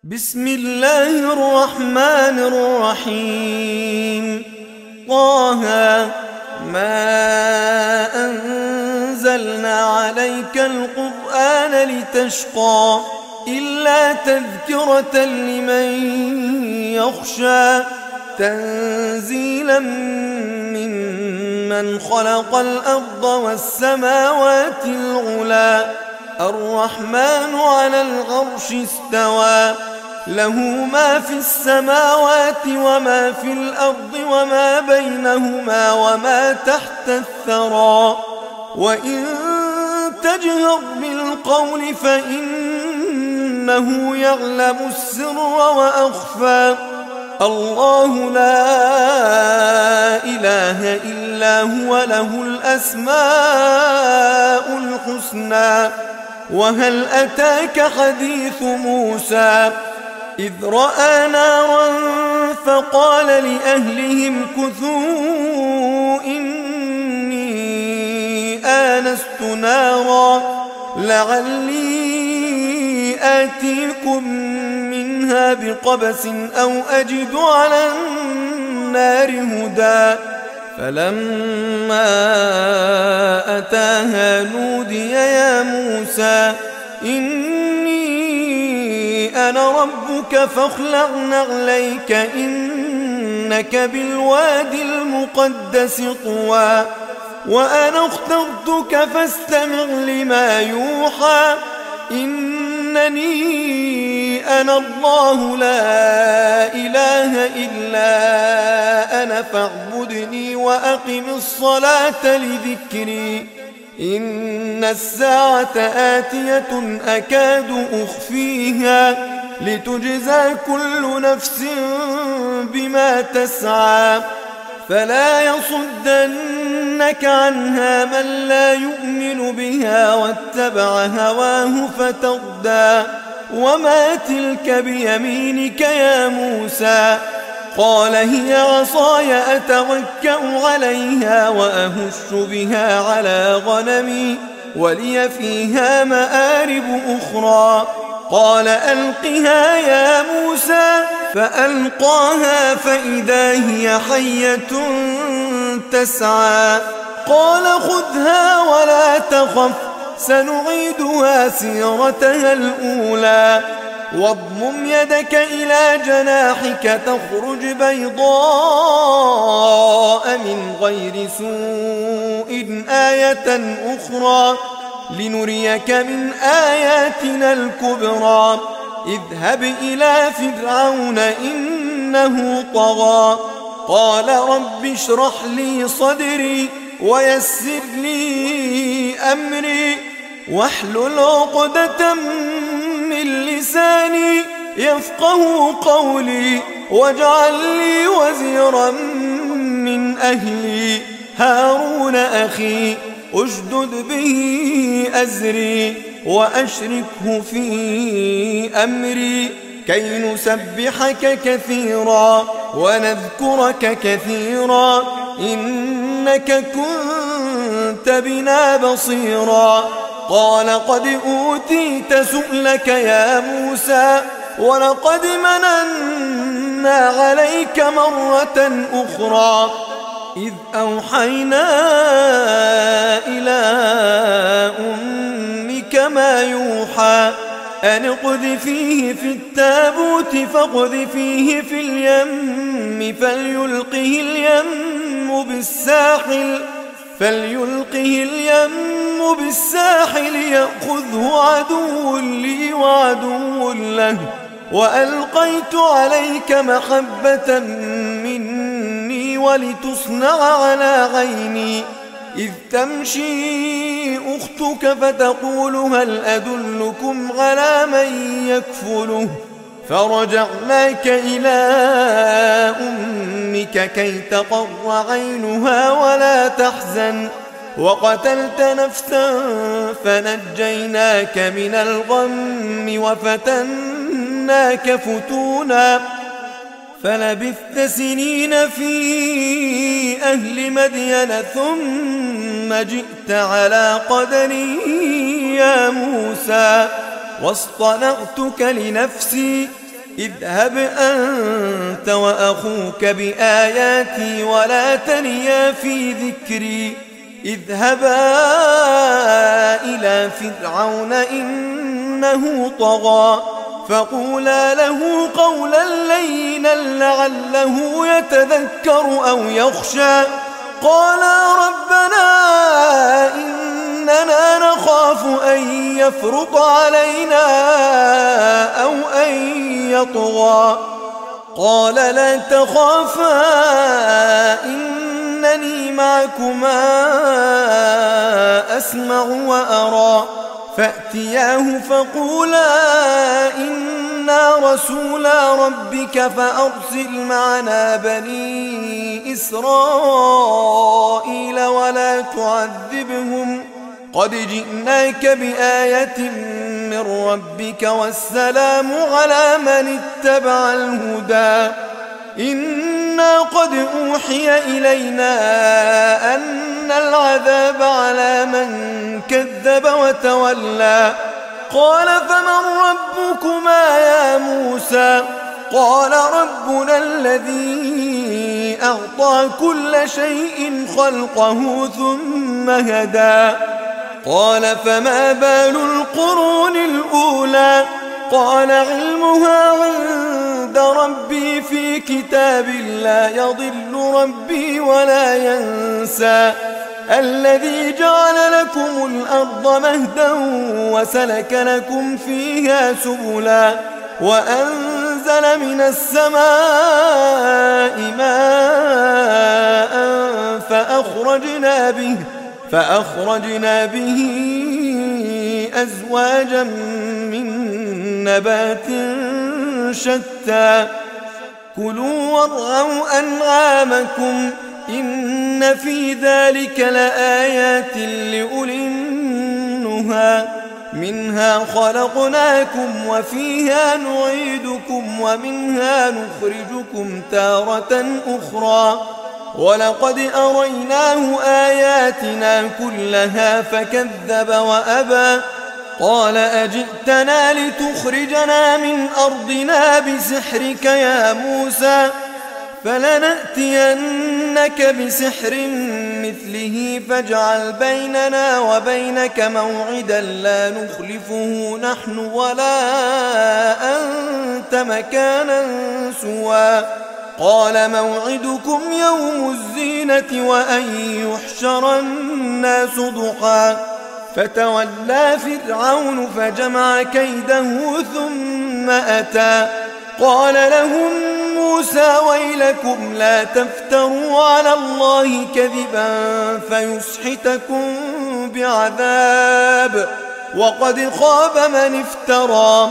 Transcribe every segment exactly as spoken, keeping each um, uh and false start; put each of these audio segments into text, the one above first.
بسم الله الرحمن الرحيم. طه ما أنزلنا عليك القرآن لتشقى إلا تذكرة لمن يخشى تنزيلا ممن خلق الأرض والسماوات العلى الرحمن على العرش استوى له ما في السماوات وما في الأرض وما بينهما وما تحت الثرى وإن تجهر بالقول فإنه يعلم السر وأخفى الله لا إله إلا هو له الأسماء الحسنى. وهل أتاك حديث موسى إذ رأى نارا فقال لأهلهم كثوا إني آنست نارا لعلي آتيكم منها بقبس أو أجد على النار هدى فلما أتاها نودي يا موسى إني أنا ربك فاخلع نعليك إنك بالوادي المقدس طوى وأنا اخترتك فاستمع لما يوحى إنني أنا الله لا إله إلا أنا فاعبدني وأقم الصلاة لذكري إن الساعة آتية أكاد أخفيها لتجزى كل نفس بما تسعى فلا يصدنك عنها من لا يؤمن بها واتبع هواه فتردى وما تلك بيمينك يا موسى قال هي عصاي أتوكأ عليها وأهش بها على غنمي ولي فيها مآرب أخرى قال ألقها يا موسى فألقاها فإذا هي حية تسعى قال خذها ولا تخف سنعيدها سيرتها الأولى واضمم يدك إلى جناحك تخرج بيضاء من غير سوء آية أخرى لنريك من آياتنا الكبرى اذهب إلى فرعون إنه طغى قال رب اشرح لي صدري ويسر لي أمري واحلل عقدة من لساني يفقه قولي واجعل لي وزيرا من أهلي هارون أخي أشدد به أزري وأشركه في أمري كي نسبحك كثيرا ونذكرك كثيرا إنك كنت بنا بصيرا قال قد أوتيت سؤلك يا موسى ولقد مننا عليك مرة أخرى إذ أوحينا إلى أمك ما يوحى أن اقذفيه في التابوت فاقذفيه في اليم فليلقه اليم بالساحل فليلقه اليم بالساحل يأخذه عدو لي وعدو له وألقيت عليك محبة مني ولتصنع على عيني إذ تمشي أختك فتقول هل أدلكم على من يكفله فرجعناك إلى أمك كي تقر عينها ولا تحزن وقتلت نفسا فنجيناك من الغم وفتناك فتونا فلبثت سنين في أهل مدين ثم جئت على قدري يا موسى واصطنعتك لنفسي اذهب أنت وأخوك بآياتي ولا تنيا في ذكري اذهبا إلى فرعون إنه طغى فقولا له قولا لينا لعله يتذكر أو يخشى قالا ربنا إننا نخاف أن يفرط علينا أو أن يطغى قال لا تخافا إنني معكما أسمع وأرى فأتياه فقولا إنا رسولا ربك فأرسل معنا بني إسرائيل ولا تعذبهم قد جئناك بآية من ربك والسلام على من اتبع الهدى إنا قد أوحي إلينا أن العذاب على من كذب وتولى قال فمن ربكما يا موسى قال ربنا الذي أعطى كل شيء خلقه ثم هدى قال فما بال القرون الأولى قال علمها عند ربي في كتاب لا يضل ربي ولا ينسى الذي جعل لكم الأرض مهدا وسلك لكم فيها سبلا وأنزل من السماء ماء فأخرجنا به فأخرجنا به أزواجا من نبات شتى كلوا وارعوا أنعامكم إن في ذلك لآيات لأولي النهى منها خلقناكم وفيها نعيدكم ومنها نخرجكم تارة أخرى ولقد أريناه آياتنا كلها فكذب وأبى قال أجئتنا لتخرجنا من أرضنا بسحرك يا موسى فلنأتينك بسحر مثله فاجعل بيننا وبينك موعدا لا نخلفه نحن ولا أنت مكانا سوى قال موعدكم يوم الزينة وأن يحشر الناس ضحى فتولى فرعون فجمع كيده ثم أتى قال لهم موسى ويلكم لا تفتروا على الله كذبا فيسحتكم بعذاب وقد خاب من افترى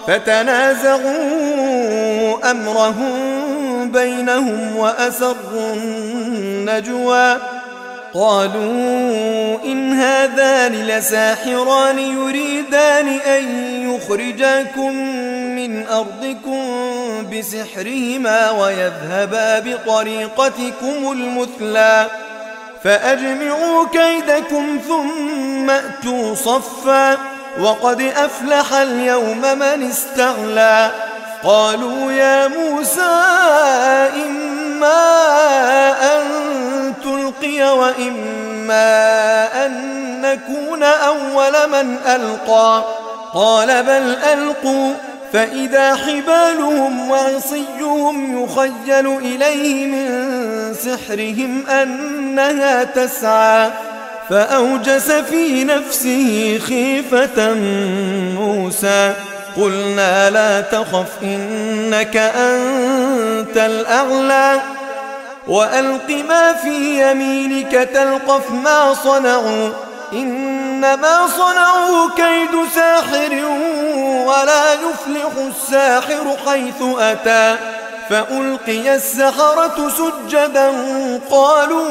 فتنازعوا أمرهم بينهم وأسروا النجوى قالوا إن هذان لساحران يريدان أن يخرجاكم من أرضكم بسحرهما ويذهبا بطريقتكم المثلى فأجمعوا كيدكم ثم أتوا صفا وقد أفلح اليوم من استعلى قالوا يا موسى إما أن تلقي وإما أن نكون أول من ألقى قال بل ألقوا فإذا حبالهم وعصيهم يخيل إليه من سحرهم أنها تسعى فأوجس في نفسه خيفة موسى قلنا لا تخف إنك أنت الأعلى وألق ما في يمينك تلقف ما صنعوا إنما صنعوا كيد ساحر ولا يفلح الساحر حيث أتى فألقي السحرة سجدا قالوا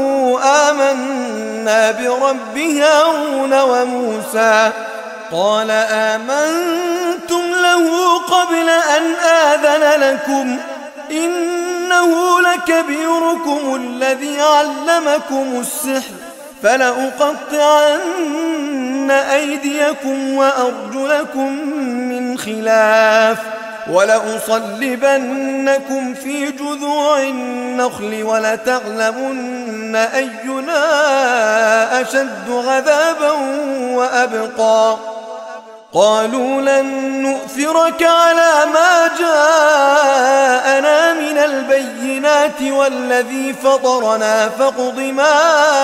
آمنا برب هارون وموسى قال آمنتم له قبل أن آذن لكم إنه لكبيركم الذي علمكم السحر فلأقطعن أيديكم وأرجلكم من خلاف ولأصلبنكم في جذوع النخل ولتعلمن أينا أشد عذابا وأبقى. قالوا لن نؤثرك على ما جاءنا من البينات والذي فطرنا فاقض ما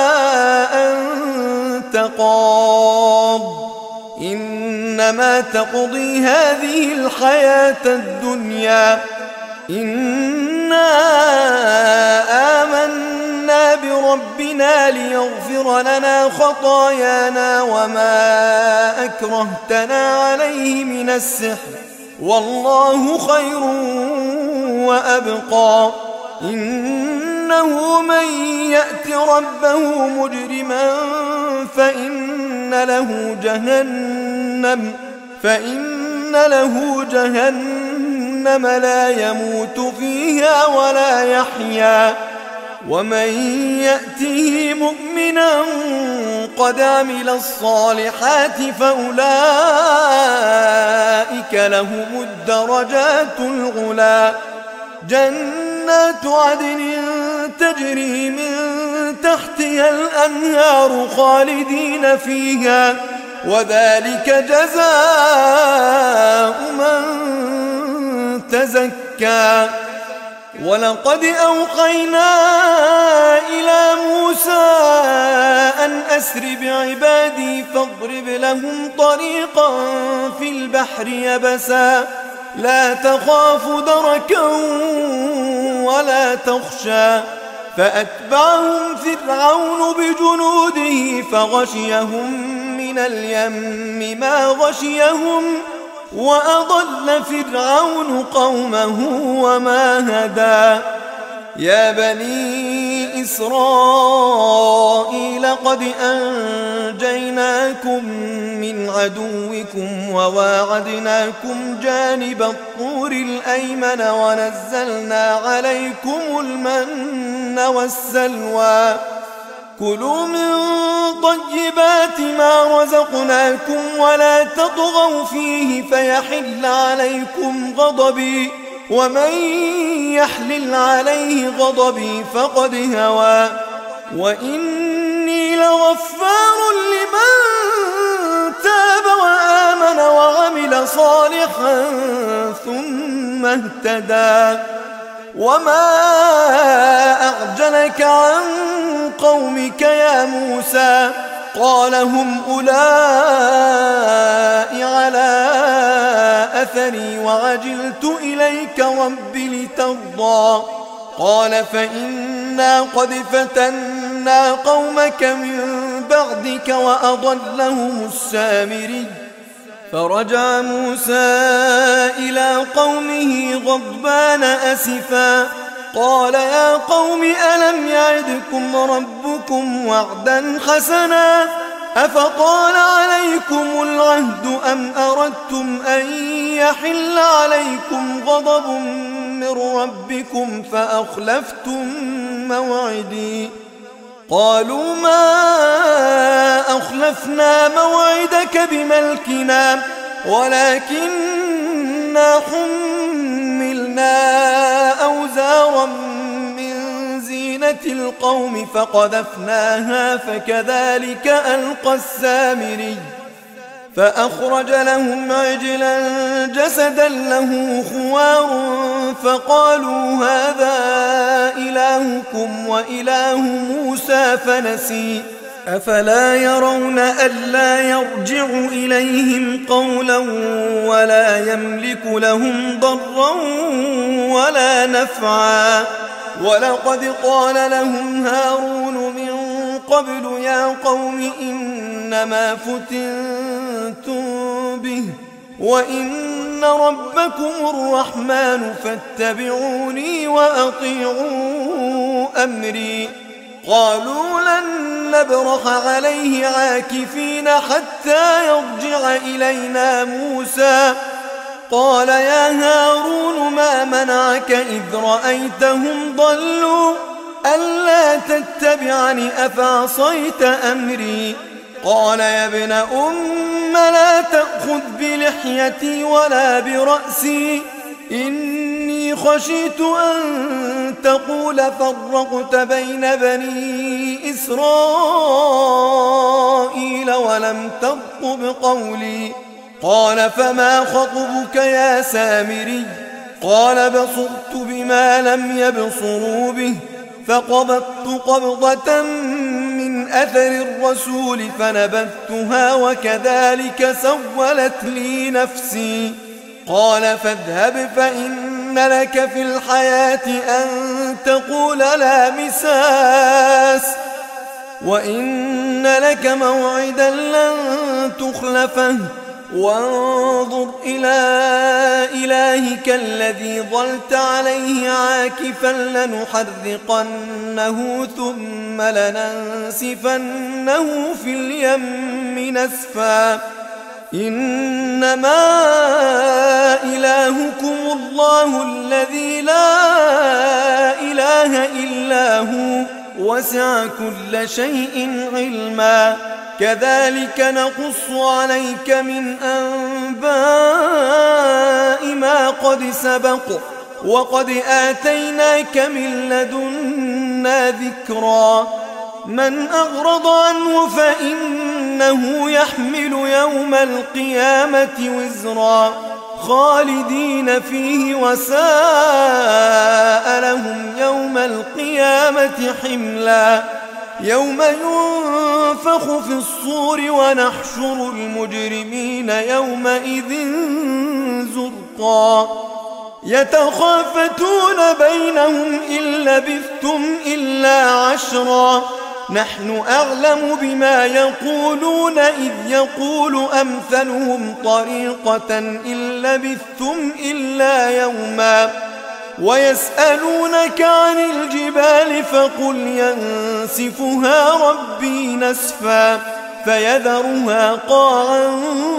أنت قاض إنما تقضي هذه الحياة الدنيا إنا آمنا بربنا ليغفر لنا خطايانا وما أكرهتنا عليه من السحر والله خير وأبقى. إنه من يأت ربه مجرما فإن له جهنم فإن له جهنم لا يموت فيها ولا يحيا ومن يأته مؤمنا قد عمل الصالحات فأولئك لهم الدرجات العلى جنات عدن تجري من تحتها الأنهار خالدين فيها وذلك جزاء من تزكى. ولقد أوحينا إلى موسى أن أسر بعبادي فاضرب لهم طريقا في البحر يبسا لا تخاف دركا ولا تخشى فأتبعهم فرعون بجنوده فغشيهم من اليم ما غشيهم وأضل فرعون قومه وما هدى. يا بني إسرائيل قد أنجيناكم من عدوكم وواعدناكم جانب الطور الأيمن ونزلنا عليكم المن والسلوى كلوا من طيبات ما رزقناكم ولا تطغوا فيه فيحل عليكم غضبي ومن يحلل عليه غضبي فقد هوى وإني لغفار لمن تاب وآمن وعمل صالحا ثم اهتدى. وما أعجلك عن قومك يا موسى قال هم أولئك على أثري وعجلت إليك رب لترضى قال فإنا قد فتنا قومك من بعدك وأضلهم السامري. فرجع موسى إلى قومه غضبان أسفا قال يا قوم ألم يعدكم ربكم وعدا حسنا أفطال عليكم العهد أم أردتم أن يحل عليكم غضب من ربكم فأخلفتم موعدي قالوا ما أخلفنا موعدك بملكنا ولكننا حملنا أوزارا من زينة القوم فقذفناها فكذلك ألقى السامري فأخرج لهم عجلا جسدا له خوار فقالوا هذا إلهكم وإله موسى فنسي أفلا يرون ألا يرجع إليهم قولا ولا يملك لهم ضرا ولا نفعا. ولقد قال لهم هارون من قبل يا قوم إنما فتنتم به وإن ربكم الرحمن فاتبعوني وأطيعوا أمري قالوا لن نبرح عليه عاكفين حتى يرجع إلينا موسى قال يا هارون ما منعك إذ رأيتهم ضلوا ألا تتبعني أفعصيت أمري قال يا ابن أم لا تأخذ بلحيتي ولا برأسي إني خشيت أن تقول فرقت بين بني إسرائيل ولم ترقب قولي. قال فما خطبك يا سامري؟ قال بصرت بما لم يبصروا به فقبضت قبضة من أثر الرسول فنبذتها وكذلك سولت لي نفسي. قال فاذهب فإن لك في الحياة أن تقول لا مساس وإن لك موعدا لن تخلفه وانظر إلى إلهك الذي ظلت عليه عاكفا لنحرقنه ثم لننسفنه في اليم نسفا. إنما إلهكم الله الذي لا إله إلا هو وسع كل شيء علما. كذلك نقص عليك من أنباء ما قد سبق وقد آتيناك من لدنا ذكرا. من أغرض عنه فإنه يحمل يوم القيامة وزرا خالدين فيه وساء لهم يوم القيامة حملا. يوم ينفخ في الصور ونحشر المجرمين يومئذ زرقا. يتخافتون بينهم إن لبثتم إلا عشرا نحن أعلم بما يقولون إذ يقول أمثلهم طريقة إن لبثتم إلا يوما. ويسألونك عن الجبال فقل ينسفها ربي نسفا فيذرها قاعا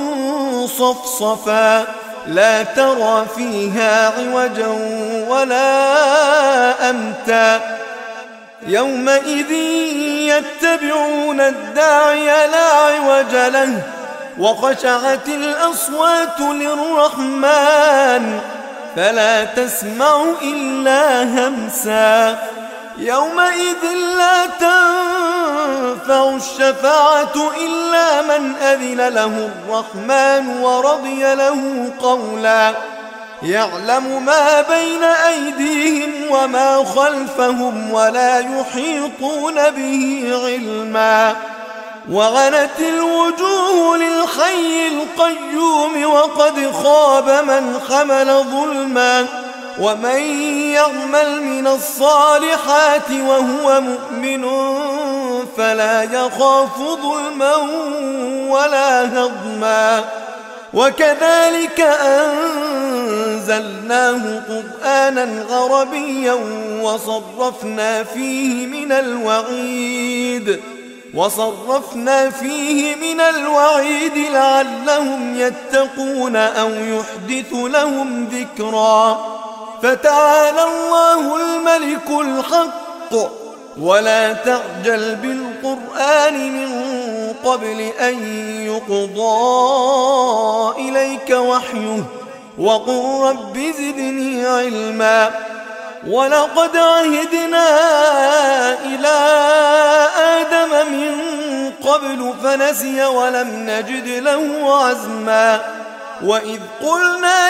صفصفا لا ترى فيها عوجا ولا أمتا. يومئذ يتبعون الداعي لا عوج له وخشعت الأصوات للرحمن فلا تسمع إلا همسا. يومئذ لا تنفع الشفاعة إلا من أذن له الرحمن ورضي له قولا. يعلم ما بين أيديهم وما خلفهم ولا يحيطون به علما. وعنت الوجوه للحي القيوم وقد خاب من حمل ظلما. ومن يعمل من الصالحات وهو مؤمن فلا يخاف ظلما ولا هضما. وكذلك أنزلناه قرآنا عربيا وصرفنا فيه من الوعيد وصرفنا فيه من الوعيد لعلهم يتقون أو يحدث لهم ذكرا. فتعالى الله الملك الحق ولا تعجل بالقرآن من قبل أن يقضى إليك وحيه وقل رب زدني علما. ولقد عهدنا إلى آدم من قبل فنسي ولم نجد له عزما. وإذ قلنا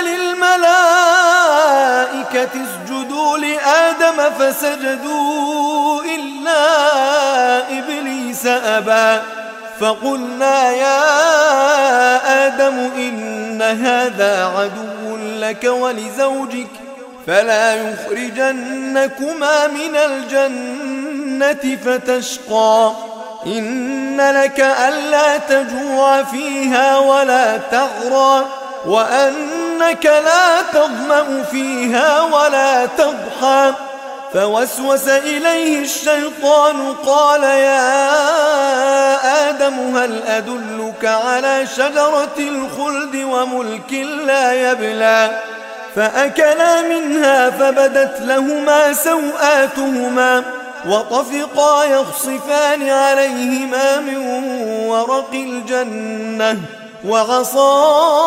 للملائكة اسجدوا لآدم فسجدوا إلا إبليس أبى فقلنا يا آدم إن هذا عدو لك ولزوجك فلا يخرجنكما من الجنة فتشقى. إن لك ألا تجوع فيها ولا تغرى وأنك لا تظمأ فيها ولا تضحى. فوسوس إليه الشيطان قال يا آدم هل أدلك على شجرة الخلد وملك لا يبلى. فأكلا منها فبدت لهما سوآتهما وطفقا يخصفان عليهما من ورق الجنة وعصى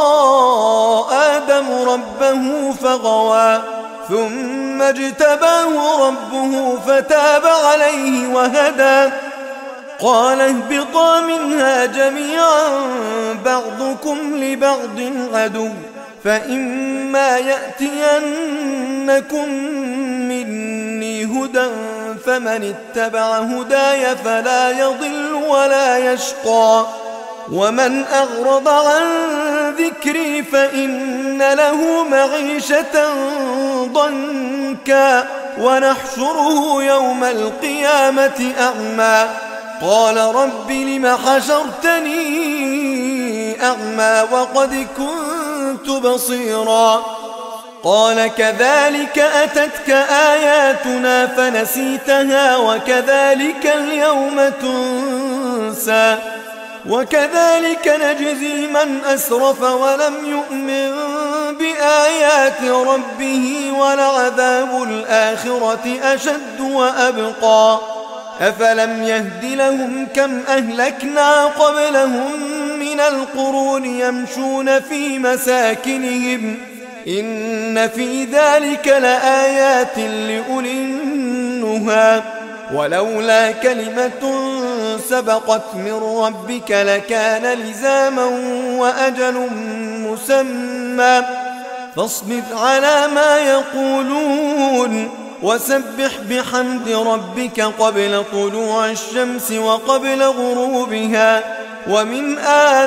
آدم ربه فغوى ثم اجتباه ربه فتاب عليه وهدى قال اهبطا منها جميعا بعضكم لبعض عدو فإما يأتينكم مني هدى فمن اتبع هداي فلا يضل ولا يشقى ومن أعرض عن ذكري فإن له معيشة ضنكا ونحشره يوم القيامة أعمى قال رب لم حشرتني أعمى وقد كنت بصيرا قال كذلك أتتك آياتنا فنسيتها وكذلك اليوم تنسى وكذلك نجزي من أسرف ولم يؤمن بآيات ربه ولعذاب الآخرة أشد وأبقى أفلم يهد لهم كم أهلكنا قبلهم من القرون يمشون في مساكنهم إن في ذلك لآيات لأولي النهى ولولا كلمة سبقت من ربك لكان لزاما وأجل مسمى فاصبر على ما يقولون وسبح بحمد ربك قبل طلوع الشمس وقبل غروبها ومن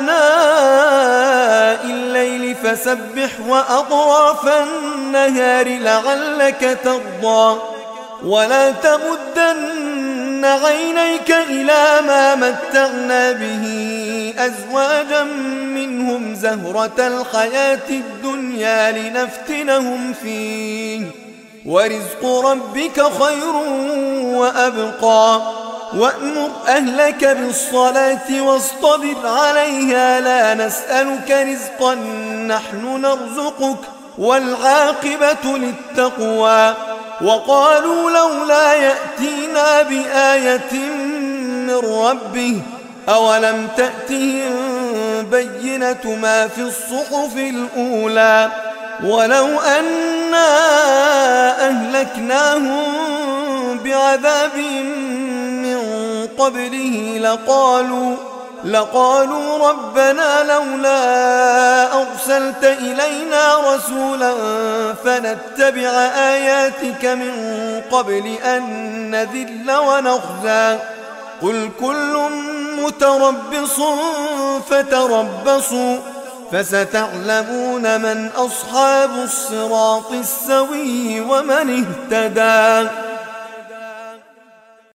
آناء الليل فسبح وأطراف النهار لعلك ترضى ولا تمدن عينيك إلى ما متعنا به أزواجا منهم زهرة الحياة الدنيا لنفتنهم فيه ورزق ربك خير وأبقى وأمر أهلك بالصلاة واصطبر عليها لا نسألك رزقا نحن نرزقك والعاقبة للتقوى وقالوا لولا يأتينا بآية من ربه أولم تأتهم بينة ما في الصحف الأولى ولو أنا أهلكناهم بعذاب من قبله لقالوا لقالوا ربنا لولا أرسلت إلينا رسولا فنتبع آياتك من قبل أن نذل ونخزى قل كل متربص فتربصوا فستعلمون من أصحاب الصراط السوي ومن اهتدى.